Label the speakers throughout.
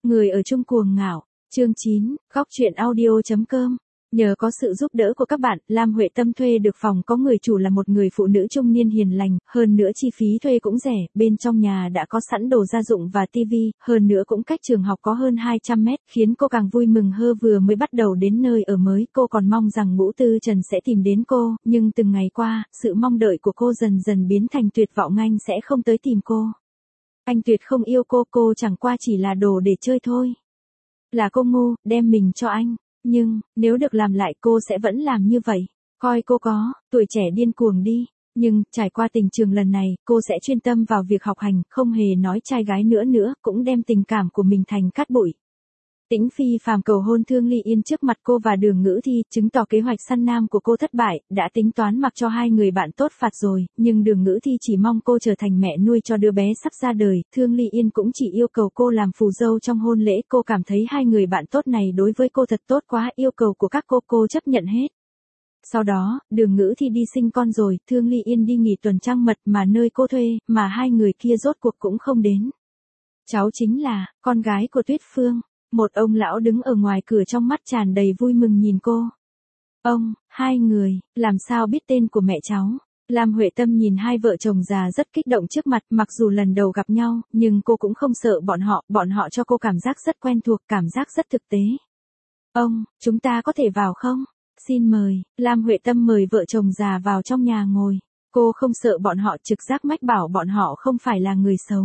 Speaker 1: Người ở chung cuồng ngạo, chương 9, góc truyện audio.com. Nhờ có sự giúp đỡ của các bạn, Lam Huệ Tâm thuê được phòng có người chủ là một người phụ nữ trung niên hiền lành, hơn nữa chi phí thuê cũng rẻ, bên trong nhà đã có sẵn đồ gia dụng và tivi, hơn nữa cũng cách trường học có hơn 200 mét, khiến cô càng vui mừng hơn. Vừa mới bắt đầu đến nơi ở mới, cô còn mong rằng Ngũ Tư Trần sẽ tìm đến cô, nhưng từng ngày qua, sự mong đợi của cô dần dần biến thành tuyệt vọng. Anh sẽ không tới tìm cô. Anh tuyệt không yêu cô chẳng qua chỉ là đồ để chơi thôi. Là cô ngu, đem mình cho anh. Nhưng, nếu được làm lại cô sẽ vẫn làm như vậy. Coi cô có, tuổi trẻ điên cuồng đi. Nhưng, trải qua tình trường lần này, cô sẽ chuyên tâm vào việc học hành, không hề nói trai gái nữa, cũng đem tình cảm của mình thành cát bụi. Tĩnh Phi phàm cầu hôn Thương Ly Yên trước mặt cô và Đường Ngữ Thi, chứng tỏ kế hoạch săn nam của cô thất bại, đã tính toán mặc cho hai người bạn tốt phạt rồi, nhưng Đường Ngữ Thi chỉ mong cô trở thành mẹ nuôi cho đứa bé sắp ra đời, Thương Ly Yên cũng chỉ yêu cầu cô làm phù dâu trong hôn lễ. Cô cảm thấy hai người bạn tốt này đối với cô thật tốt quá, yêu cầu của các cô chấp nhận hết. Sau đó, Đường Ngữ Thi đi sinh con rồi, Thương Ly Yên đi nghỉ tuần trăng mật mà nơi cô thuê, mà hai người kia rốt cuộc cũng không đến. Cháu chính là con gái của Tuyết Phương. Một ông lão đứng ở ngoài cửa trong mắt tràn đầy vui mừng nhìn cô. Ông, hai người, làm sao biết tên của mẹ cháu? Lam Huệ Tâm nhìn hai vợ chồng già rất kích động trước mặt, mặc dù lần đầu gặp nhau, nhưng cô cũng không sợ bọn họ cho cô cảm giác rất quen thuộc, cảm giác rất thực tế. Ông, chúng ta có thể vào không? Xin mời. Lam Huệ Tâm mời vợ chồng già vào trong nhà ngồi. Cô không sợ bọn họ, trực giác mách bảo bọn họ không phải là người xấu.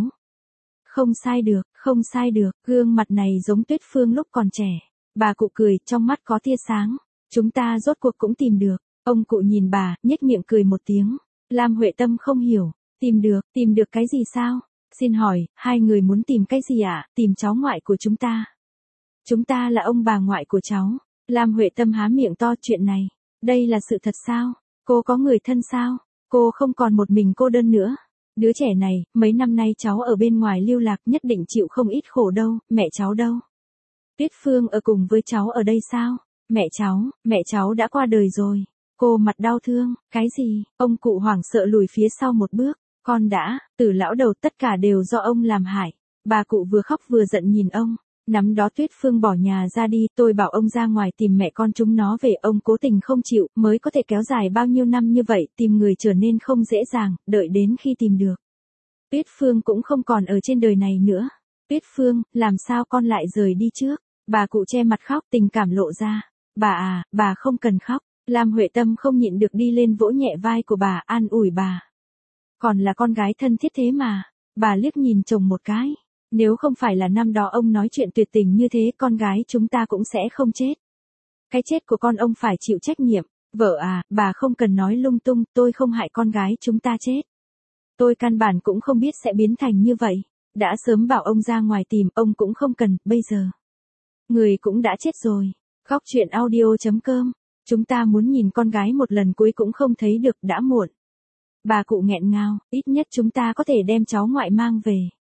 Speaker 1: Không sai được, gương mặt này giống Tuyết Phương lúc còn trẻ. Bà cụ cười, trong mắt có tia sáng. Chúng ta rốt cuộc cũng tìm được. Ông cụ nhìn bà, nhếch miệng cười một tiếng. Lam Huệ Tâm không hiểu. Tìm được cái gì sao? Xin hỏi, hai người muốn tìm cái gì ạ? Tìm cháu ngoại của chúng ta. Chúng ta là ông bà ngoại của cháu. Lam Huệ Tâm há miệng to, chuyện này. Đây là sự thật sao? Cô có người thân sao? Cô không còn một mình cô đơn nữa. Đứa trẻ này, mấy năm nay cháu ở bên ngoài lưu lạc nhất định chịu không ít khổ đâu, mẹ cháu đâu? Tuyết Phương ở cùng với cháu ở đây sao? Mẹ cháu đã qua đời rồi. Cô mặt đau thương, cái gì? Ông cụ hoảng sợ lùi phía sau một bước. Con đã, từ lão đầu tất cả đều do ông làm hại. Bà cụ vừa khóc vừa giận nhìn ông. Nắm đó Tuyết Phương bỏ nhà ra đi, tôi bảo ông ra ngoài tìm mẹ con chúng nó về, ông cố tình không chịu, mới có thể kéo dài bao nhiêu năm như vậy, tìm người trở nên không dễ dàng, đợi đến khi tìm được. Tuyết Phương cũng không còn ở trên đời này nữa. Tuyết Phương, làm sao con lại rời đi trước? Bà cụ che mặt khóc, tình cảm lộ ra. Bà à, bà không cần khóc. Lam Huệ Tâm không nhịn được đi lên vỗ nhẹ vai của bà, an ủi bà. Còn là con gái thân thiết thế mà. Bà liếc nhìn chồng một cái. Nếu không phải là năm đó ông nói chuyện tuyệt tình như thế, con gái chúng ta cũng sẽ không chết. Cái chết của con ông phải chịu trách nhiệm. Vợ à, bà không cần nói lung tung, tôi không hại con gái chúng ta chết. Tôi căn bản cũng không biết sẽ biến thành như vậy. Đã sớm bảo ông ra ngoài tìm, ông cũng không cần, bây giờ. Người cũng đã chết rồi. Góc truyện audio.com. Chúng ta muốn nhìn con gái một lần cuối cũng không thấy được, đã muộn. Bà cụ nghẹn ngào, ít nhất chúng ta có thể đem cháu ngoại mang về.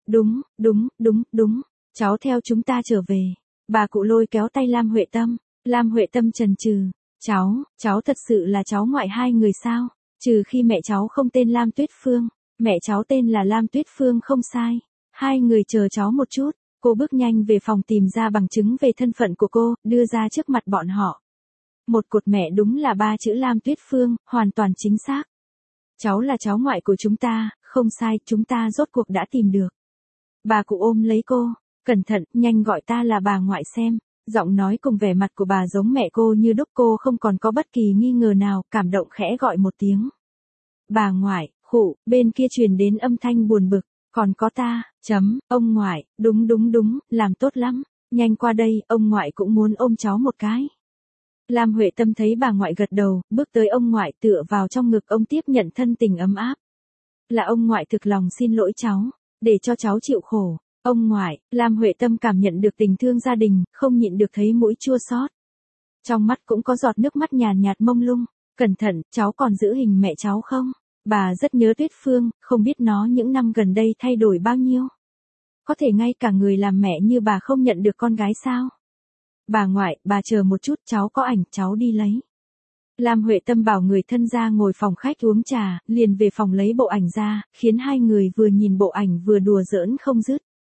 Speaker 1: Đúng. Cháu theo chúng ta trở về. Bà cụ lôi kéo tay Lam Huệ Tâm. Lam Huệ Tâm chần chừ. Cháu thật sự là cháu ngoại hai người sao? Trừ khi mẹ cháu không tên Lam Tuyết Phương. Mẹ cháu tên là Lam Tuyết Phương không sai. Hai người chờ cháu một chút. Cô bước nhanh về phòng tìm ra bằng chứng về thân phận của cô, đưa ra trước mặt bọn họ. Một cột mẹ đúng là 3 chữ Lam Tuyết Phương, hoàn toàn chính xác. Cháu là cháu ngoại của chúng ta, không sai, chúng ta rốt cuộc đã tìm được. Bà cụ ôm lấy cô, cẩn thận, nhanh gọi ta là bà ngoại xem. Giọng nói cùng vẻ mặt của bà giống mẹ cô như đúc, cô không còn có bất kỳ nghi ngờ nào, cảm động khẽ gọi một tiếng. Bà ngoại, khụ, bên kia truyền đến âm thanh buồn bực, còn có ta, ông ngoại, đúng, làm tốt lắm, nhanh qua đây, ông ngoại cũng muốn ôm cháu một cái. Lam Huệ Tâm thấy bà ngoại gật đầu, bước tới ông ngoại tựa vào trong ngực ông tiếp nhận thân tình ấm áp. Là ông ngoại thực lòng xin lỗi cháu. Để cho cháu chịu khổ. Ông ngoại, Lam Huệ Tâm cảm nhận được tình thương gia đình, không nhịn được thấy mũi chua xót. Trong mắt cũng có giọt nước mắt nhạt mông lung. Cẩn thận, cháu còn giữ hình mẹ cháu không? Bà rất nhớ Tuyết Phương, không biết nó những năm gần đây thay đổi bao nhiêu. Có thể ngay cả người làm mẹ như bà không nhận được con gái sao? Bà ngoại, bà chờ một chút, cháu có ảnh, cháu đi lấy. Lam Huệ Tâm bảo người thân ra ngồi phòng khách uống trà, liền về phòng lấy bộ ảnh ra, khiến hai người vừa nhìn bộ ảnh vừa đùa giỡn không dứt.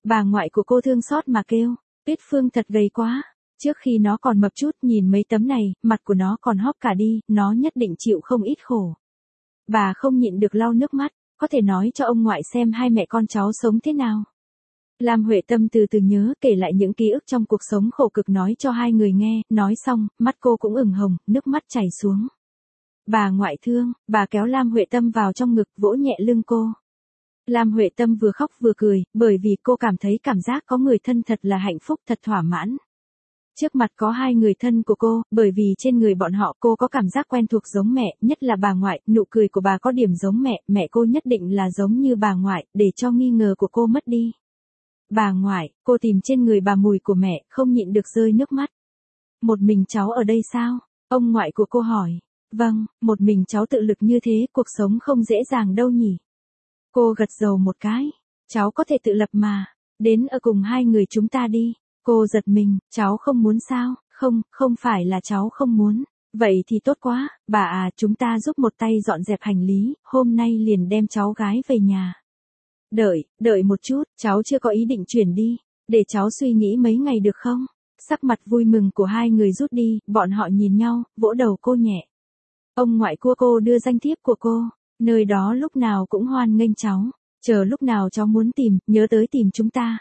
Speaker 1: Bà ngoại của cô thương xót mà kêu, Tuyết Phương thật gầy quá. Trước khi nó còn mập chút, nhìn mấy tấm này, mặt của nó còn hóp cả đi, nó nhất định chịu không ít khổ. Bà không nhịn được lau nước mắt, có thể nói cho ông ngoại xem hai mẹ con cháu sống thế nào. Lam Huệ Tâm từ từ nhớ kể lại những ký ức trong cuộc sống khổ cực nói cho hai người nghe, nói xong, mắt cô cũng ửng hồng, nước mắt chảy xuống. Bà ngoại thương, bà kéo Lam Huệ Tâm vào trong ngực, vỗ nhẹ lưng cô. Lam Huệ Tâm vừa khóc vừa cười, bởi vì cô cảm thấy cảm giác có người thân thật là hạnh phúc, thật thỏa mãn. Trước mặt có hai người thân của cô, bởi vì trên người bọn họ cô có cảm giác quen thuộc giống mẹ, nhất là bà ngoại, nụ cười của bà có điểm giống mẹ, mẹ cô nhất định là giống như bà ngoại, để cho nghi ngờ của cô mất đi. Bà ngoại, cô tìm trên người bà mùi của mẹ, không nhịn được rơi nước mắt. Một mình cháu ở đây sao? Ông ngoại của cô hỏi. Vâng, một mình cháu tự lực như thế, cuộc sống không dễ dàng đâu nhỉ. Cô gật đầu một cái. Cháu có thể tự lập mà. Đến ở cùng hai người chúng ta đi. Cô giật mình, cháu không muốn sao? Không, không phải là cháu không muốn. Vậy thì tốt quá, bà à, chúng ta giúp một tay dọn dẹp hành lý, hôm nay liền đem cháu gái về nhà. Đợi một chút, cháu chưa có ý định chuyển đi, để cháu suy nghĩ mấy ngày được không? Sắc mặt vui mừng của hai người rút đi, bọn họ nhìn nhau, vỗ đầu cô nhẹ. Ông ngoại của cô đưa danh thiếp của cô, nơi đó lúc nào cũng hoan nghênh cháu, chờ lúc nào cháu muốn tìm, nhớ tới tìm chúng ta.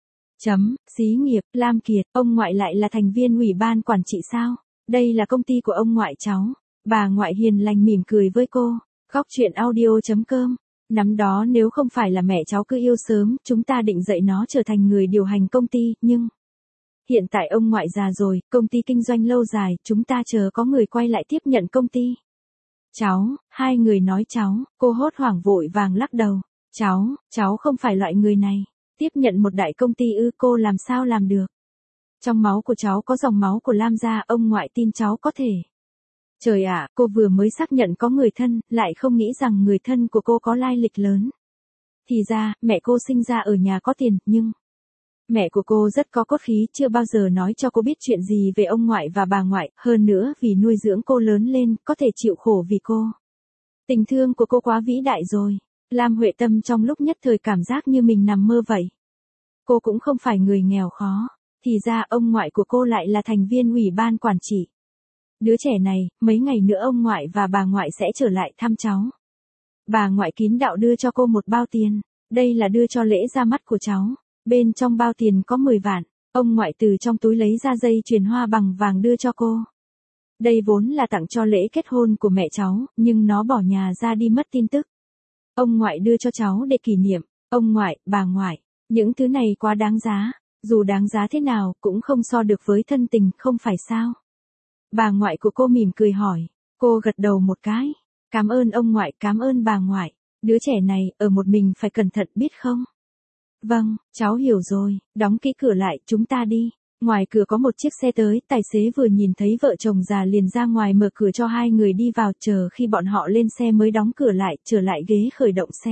Speaker 1: Xí nghiệp, Lam Kiệt, ông ngoại lại là thành viên ủy ban quản trị sao? Đây là công ty của ông ngoại cháu. Bà ngoại hiền lành mỉm cười với cô. Góc chuyện audio.com. Năm đó nếu không phải là mẹ cháu cứ yêu sớm, chúng ta định dạy nó trở thành người điều hành công ty, nhưng hiện tại ông ngoại già rồi, công ty kinh doanh lâu dài, chúng ta chờ có người quay lại tiếp nhận công ty. Cháu, hai người nói cháu, cô hốt hoảng vội vàng lắc đầu. Cháu không phải loại người này. Tiếp nhận một đại công ty ư, cô làm sao làm được. Trong máu của cháu có dòng máu của Lam gia, ông ngoại tin cháu có thể. Trời ạ, cô vừa mới xác nhận có người thân, lại không nghĩ rằng người thân của cô có lai lịch lớn. Thì ra, mẹ cô sinh ra ở nhà có tiền, nhưng mẹ của cô rất có cốt khí, chưa bao giờ nói cho cô biết chuyện gì về ông ngoại và bà ngoại, hơn nữa vì nuôi dưỡng cô lớn lên, có thể chịu khổ vì cô. Tình thương của cô quá vĩ đại rồi. Lam Huệ Tâm trong lúc nhất thời cảm giác như mình nằm mơ vậy. Cô cũng không phải người nghèo khó, thì ra ông ngoại của cô lại là thành viên ủy ban quản trị. Đứa trẻ này, mấy ngày nữa ông ngoại và bà ngoại sẽ trở lại thăm cháu. Bà ngoại kín đạo đưa cho cô một bao tiền, đây là đưa cho lễ ra mắt của cháu. Bên trong bao tiền có 10 vạn, ông ngoại từ trong túi lấy ra dây chuyền hoa bằng vàng đưa cho cô. Đây vốn là tặng cho lễ kết hôn của mẹ cháu, nhưng nó bỏ nhà ra đi mất tin tức. Ông ngoại đưa cho cháu để kỷ niệm, ông ngoại, bà ngoại, những thứ này quá đáng giá, dù đáng giá thế nào cũng không so được với thân tình, không phải sao? Bà ngoại của cô mỉm cười hỏi, cô gật đầu một cái, cảm ơn ông ngoại, cảm ơn bà ngoại, đứa trẻ này, ở một mình phải cẩn thận biết không? Vâng, cháu hiểu rồi, đóng kỹ cửa lại, chúng ta đi. Ngoài cửa có một chiếc xe tới, tài xế vừa nhìn thấy vợ chồng già liền ra ngoài mở cửa cho hai người đi vào, chờ khi bọn họ lên xe mới đóng cửa lại, trở lại ghế khởi động xe.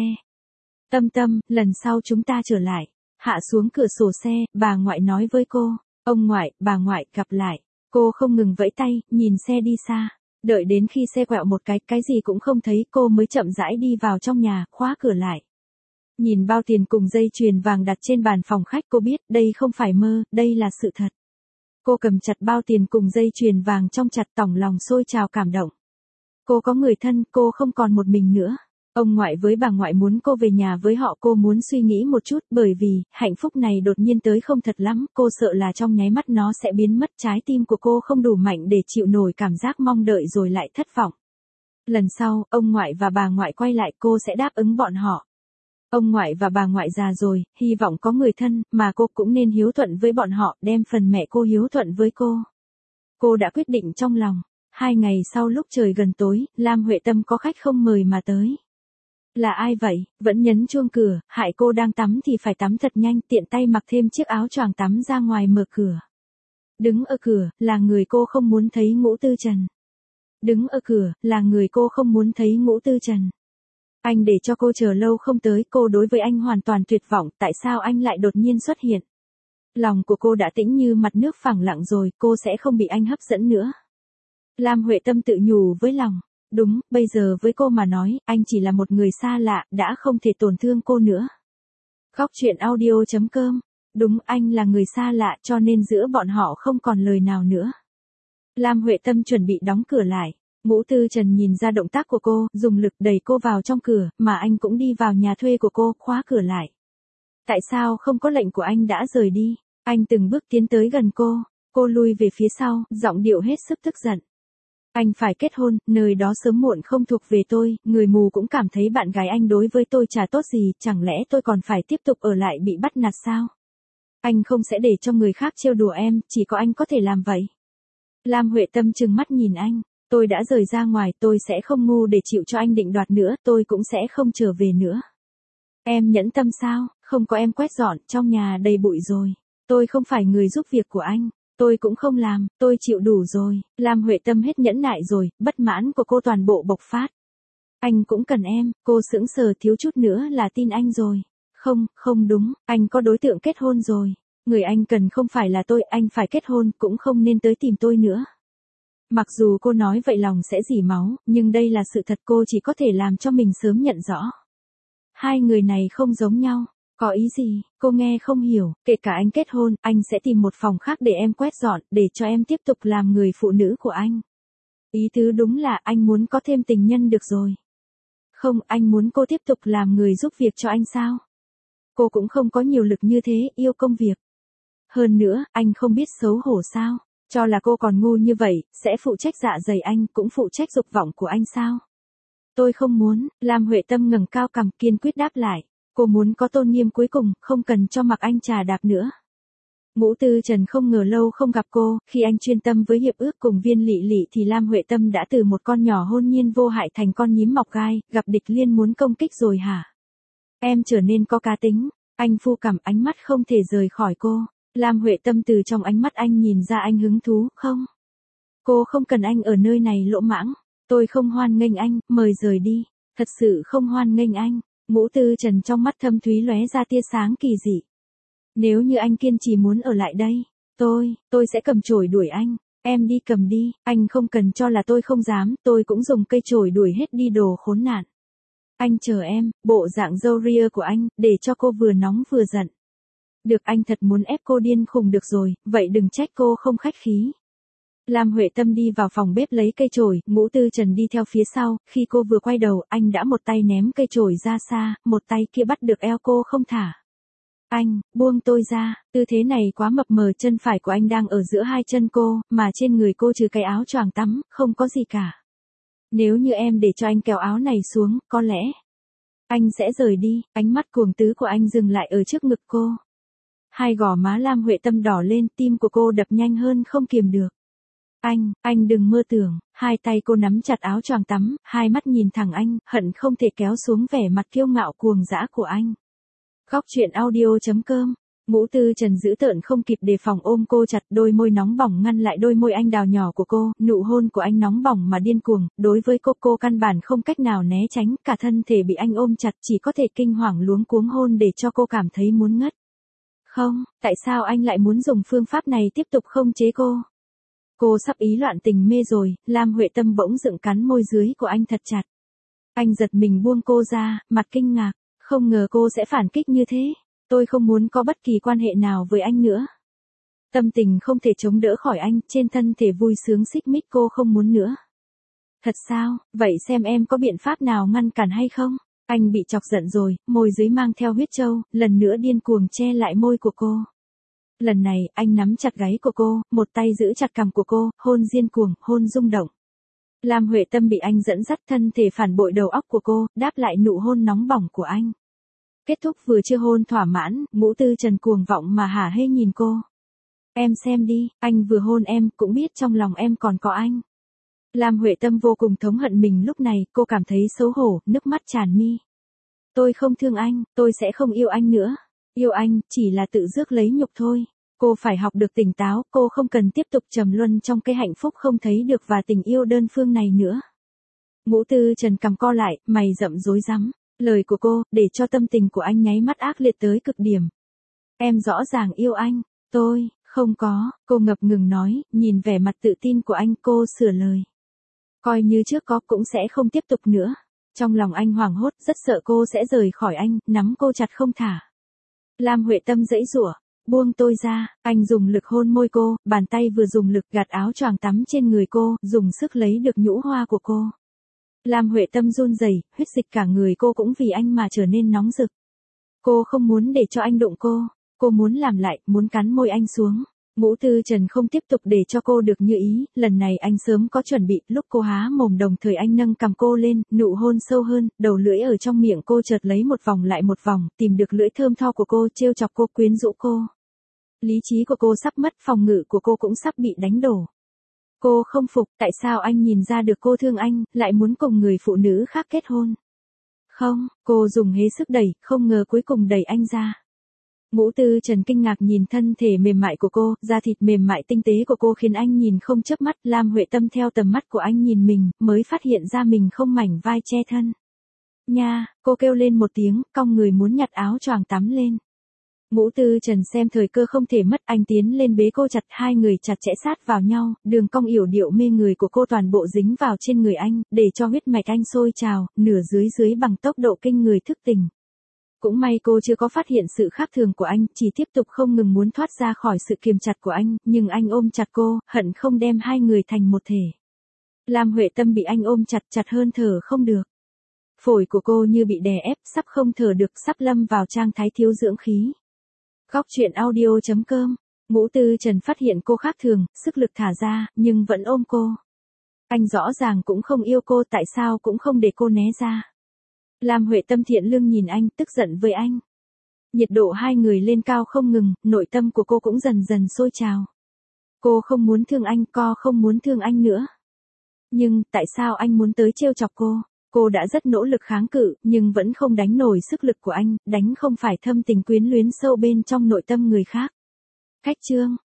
Speaker 1: Tâm, lần sau chúng ta trở lại. Hạ xuống cửa sổ xe, bà ngoại nói với cô, ông ngoại, bà ngoại, gặp lại. Cô không ngừng vẫy tay, nhìn xe đi xa. Đợi đến khi xe quẹo một cái gì cũng không thấy, cô mới chậm rãi đi vào trong nhà, khóa cửa lại. Nhìn bao tiền cùng dây chuyền vàng đặt trên bàn phòng khách, cô biết đây không phải mơ, đây là sự thật. Cô cầm chặt bao tiền cùng dây chuyền vàng trong chặt, tỏng lòng sôi trào cảm động. Cô có người thân, cô không còn một mình nữa. Ông ngoại với bà ngoại muốn cô về nhà với họ, cô muốn suy nghĩ một chút, bởi vì hạnh phúc này đột nhiên tới không thật lắm, cô sợ là trong nháy mắt nó sẽ biến mất, trái tim của cô không đủ mạnh để chịu nổi cảm giác mong đợi rồi lại thất vọng. Lần sau, ông ngoại và bà ngoại quay lại, cô sẽ đáp ứng bọn họ. Ông ngoại và bà ngoại già rồi, hy vọng có người thân, mà cô cũng nên hiếu thuận với bọn họ, đem phần mẹ cô hiếu thuận với cô. Cô đã quyết định trong lòng. 2 ngày sau lúc trời gần tối, Lam Huệ Tâm có khách không mời mà tới. Là ai vậy? Vẫn nhấn chuông cửa, hại cô đang tắm thì phải tắm thật nhanh, tiện tay mặc thêm chiếc áo choàng tắm ra ngoài mở cửa. Đứng ở cửa, là người cô không muốn thấy Ngũ Tư Trần. Đứng ở cửa, là người cô không muốn thấy Ngũ Tư Trần. Anh để cho cô chờ lâu không tới, cô đối với anh hoàn toàn tuyệt vọng, tại sao anh lại đột nhiên xuất hiện? Lòng của cô đã tĩnh như mặt nước phẳng lặng rồi, cô sẽ không bị anh hấp dẫn nữa. Lam Huệ Tâm tự nhủ với lòng, đúng, bây giờ với cô mà nói, anh chỉ là một người xa lạ, đã không thể tổn thương cô nữa. Góc chuyện audio.com. Đúng, anh là người xa lạ cho nên giữa bọn họ không còn lời nào nữa. Lam Huệ Tâm chuẩn bị đóng cửa lại. Ngũ Tư Trần nhìn ra động tác của cô, dùng lực đẩy cô vào trong cửa, mà anh cũng đi vào nhà thuê của cô, khóa cửa lại. Tại sao không có lệnh của anh đã rời đi? Anh từng bước tiến tới gần cô lui về phía sau, giọng điệu hết sức tức giận. Anh phải kết hôn, nơi đó sớm muộn không thuộc về tôi, người mù cũng cảm thấy bạn gái anh đối với tôi chả tốt gì, chẳng lẽ tôi còn phải tiếp tục ở lại bị bắt nạt sao? Anh không sẽ để cho người khác trêu đùa em, chỉ có anh có thể làm vậy. Lam Huệ Tâm trừng mắt nhìn anh, tôi đã rời ra ngoài, tôi sẽ không ngu để chịu cho anh định đoạt nữa, tôi cũng sẽ không trở về nữa. Em nhẫn tâm sao, không có em quét dọn, trong nhà đầy bụi rồi. Tôi không phải người giúp việc của anh. Tôi cũng không làm, tôi chịu đủ rồi. Lam Huệ Tâm hết nhẫn nại rồi, bất mãn của cô toàn bộ bộc phát. Anh cũng cần em, cô sững sờ thiếu chút nữa là tin anh rồi. Không đúng, anh có đối tượng kết hôn rồi. Người anh cần không phải là tôi, anh phải kết hôn, cũng không nên tới tìm tôi nữa. Mặc dù cô nói vậy lòng sẽ rỉ máu, nhưng đây là sự thật, cô chỉ có thể làm cho mình sớm nhận rõ. Hai người này không giống nhau. Có ý gì, cô nghe không hiểu, kể cả anh kết hôn, anh sẽ tìm một phòng khác để em quét dọn, để cho em tiếp tục làm người phụ nữ của anh. Ý tứ đúng là anh muốn có thêm tình nhân được rồi. Không, anh muốn cô tiếp tục làm người giúp việc cho anh sao? Cô cũng không có nhiều lực như thế, yêu công việc. Hơn nữa, anh không biết xấu hổ sao? Cho là cô còn ngu như vậy, sẽ phụ trách dạ dày anh, cũng phụ trách dục vọng của anh sao? Tôi không muốn, Lam Huệ Tâm ngẩng cao cằm kiên quyết đáp lại. Cô muốn có tôn nghiêm cuối cùng, không cần cho mặc anh trà đạp nữa. Ngũ Tư Trần không ngờ lâu không gặp cô, khi anh chuyên tâm với hiệp ước cùng Viên Lị Lị thì Lam Huệ Tâm đã từ một con nhỏ hôn nhiên vô hại thành con nhím mọc gai, gặp địch liên muốn công kích rồi hả? Em trở nên có cá tính, anh phu cảm ánh mắt không thể rời khỏi cô. Lam Huệ Tâm từ trong ánh mắt anh nhìn ra anh hứng thú, không? Cô không cần anh ở nơi này lỗ mãng, tôi không hoan nghênh anh, mời rời đi, thật sự không hoan nghênh anh. Ngũ Tư Trần trong mắt thâm thúy lóe ra tia sáng kỳ dị. Nếu như anh kiên trì muốn ở lại đây, tôi sẽ cầm chổi đuổi anh, em đi cầm đi, anh không cần cho là tôi không dám, tôi cũng dùng cây chổi đuổi hết đi đồ khốn nạn. Anh chờ em, bộ dạng râu ria của anh, để cho cô vừa nóng vừa giận. Được, anh thật muốn ép cô điên khùng được rồi, vậy đừng trách cô không khách khí. Lam Huệ Tâm đi vào phòng bếp lấy cây chổi, Ngũ Tư Trần đi theo phía sau, khi cô vừa quay đầu, anh đã một tay ném cây chổi ra xa, một tay kia bắt được eo cô không thả. Anh, buông tôi ra, tư thế này quá mập mờ, chân phải của anh đang ở giữa hai chân cô, mà trên người cô trừ cái áo choàng tắm, không có gì cả. Nếu như em để cho anh kéo áo này xuống, có lẽ anh sẽ rời đi, ánh mắt cuồng tứ của anh dừng lại ở trước ngực cô. Hai gò má Lam Huệ Tâm đỏ lên, tim của cô đập nhanh hơn không kiềm được. Anh đừng mơ tưởng, hai tay cô nắm chặt áo choàng tắm, hai mắt nhìn thẳng anh, hận không thể kéo xuống vẻ mặt kiêu ngạo cuồng dã của anh. Góc chuyện audio.com. Ngũ Tư Trần dữ tợn không kịp đề phòng ôm cô chặt, đôi môi nóng bỏng ngăn lại đôi môi anh đào nhỏ của cô, nụ hôn của anh nóng bỏng mà điên cuồng, đối với cô căn bản không cách nào né tránh, cả thân thể bị anh ôm chặt, chỉ có thể kinh hoàng luống cuống hôn để cho cô cảm thấy muốn ngất. Không, tại sao anh lại muốn dùng phương pháp này tiếp tục khống chế cô? Cô sắp ý loạn tình mê rồi, Lam Huệ Tâm bỗng dựng cắn môi dưới của anh thật chặt. Anh giật mình buông cô ra, mặt kinh ngạc, không ngờ cô sẽ phản kích như thế. Tôi không muốn có bất kỳ quan hệ nào với anh nữa. Tâm tình không thể chống đỡ khỏi anh, trên thân thể vui sướng xích mích cô không muốn nữa. Thật sao, vậy xem em có biện pháp nào ngăn cản hay không? Anh bị chọc giận rồi, môi dưới mang theo huyết trâu, lần nữa điên cuồng che lại môi của cô. Lần này, anh nắm chặt gáy của cô, một tay giữ chặt cằm của cô, hôn điên cuồng, hôn rung động. Lam Huệ Tâm bị anh dẫn dắt, thân thể phản bội đầu óc của cô, đáp lại nụ hôn nóng bỏng của anh. Kết thúc vừa chưa hôn thỏa mãn, Ngũ Tư Trần cuồng vọng mà hả hê nhìn cô. Em xem đi, anh vừa hôn em, cũng biết trong lòng em còn có anh. Lam Huệ Tâm vô cùng thống hận mình lúc này, cô cảm thấy xấu hổ, nước mắt tràn mi. Tôi không thương anh, tôi sẽ không yêu anh nữa. Yêu anh, chỉ là tự rước lấy nhục thôi. Cô phải học được tỉnh táo, cô không cần tiếp tục trầm luân trong cái hạnh phúc không thấy được và tình yêu đơn phương này nữa. Ngũ Tư Trần cằm co lại, mày rậm rối rắm. Lời của cô, để cho tâm tình của anh nháy mắt ác liệt tới cực điểm. Em rõ ràng yêu anh, tôi, không có, cô ngập ngừng nói, nhìn vẻ mặt tự tin của anh cô sửa lời. Coi như trước có cũng sẽ không tiếp tục nữa. Trong lòng anh hoảng hốt, rất sợ cô sẽ rời khỏi anh, nắm cô chặt không thả. Lam Huệ Tâm giãy giụa, buông tôi ra, anh dùng lực hôn môi cô, bàn tay vừa dùng lực gạt áo choàng tắm trên người cô, dùng sức lấy được nhũ hoa của cô. Lam Huệ Tâm run rẩy, huyết dịch cả người cô cũng vì anh mà trở nên nóng rực. Cô không muốn để cho anh đụng cô muốn làm lại, muốn cắn môi anh xuống. Ngũ Tư Trần không tiếp tục để cho cô được như ý, lần này anh sớm có chuẩn bị, lúc cô há mồm đồng thời anh nâng cằm cô lên, nụ hôn sâu hơn, đầu lưỡi ở trong miệng cô chợt lấy một vòng lại một vòng, tìm được lưỡi thơm tho của cô, trêu chọc cô, quyến rũ cô. Lý trí của cô sắp mất, phòng ngự của cô cũng sắp bị đánh đổ. Cô không phục, tại sao anh nhìn ra được cô thương anh, lại muốn cùng người phụ nữ khác kết hôn? Không, cô dùng hết sức đẩy, không ngờ cuối cùng đẩy anh ra. Ngũ Tư Trần kinh ngạc nhìn thân thể mềm mại của cô, da thịt mềm mại tinh tế của cô khiến anh nhìn không chớp mắt. Lam Huệ Tâm theo tầm mắt của anh nhìn mình, mới phát hiện ra mình không mảnh vai che thân. Nha, cô kêu lên một tiếng, cong người muốn nhặt áo choàng tắm lên. Ngũ Tư Trần xem thời cơ không thể mất, anh tiến lên bế cô chặt, hai người chặt chẽ sát vào nhau, đường cong yểu điệu mê người của cô toàn bộ dính vào trên người anh, để cho huyết mạch anh sôi trào, nửa dưới bằng tốc độ kinh người thức tỉnh. Cũng may cô chưa có phát hiện sự khác thường của anh, chỉ tiếp tục không ngừng muốn thoát ra khỏi sự kiềm chặt của anh, nhưng anh ôm chặt cô, hận không đem hai người thành một thể. Lam Huệ Tâm bị anh ôm chặt hơn thở không được. Phổi của cô như bị đè ép, sắp không thở được, sắp lâm vào trạng thái thiếu dưỡng khí. Góc truyện audio.com. Ngũ Tư Trần phát hiện cô khác thường, sức lực thả ra, nhưng vẫn ôm cô. Anh rõ ràng cũng không yêu cô, tại sao cũng không để cô né ra. Lam Huệ Tâm thiện lương nhìn anh, tức giận với anh. Nhiệt độ hai người lên cao không ngừng, nội tâm của cô cũng dần dần sôi trào. Cô không muốn thương anh, không muốn thương anh nữa. Nhưng, tại sao anh muốn tới trêu chọc cô? Cô đã rất nỗ lực kháng cự, nhưng vẫn không đánh nổi sức lực của anh, đánh không phải thâm tình quyến luyến sâu bên trong nội tâm người khác. Cách chương.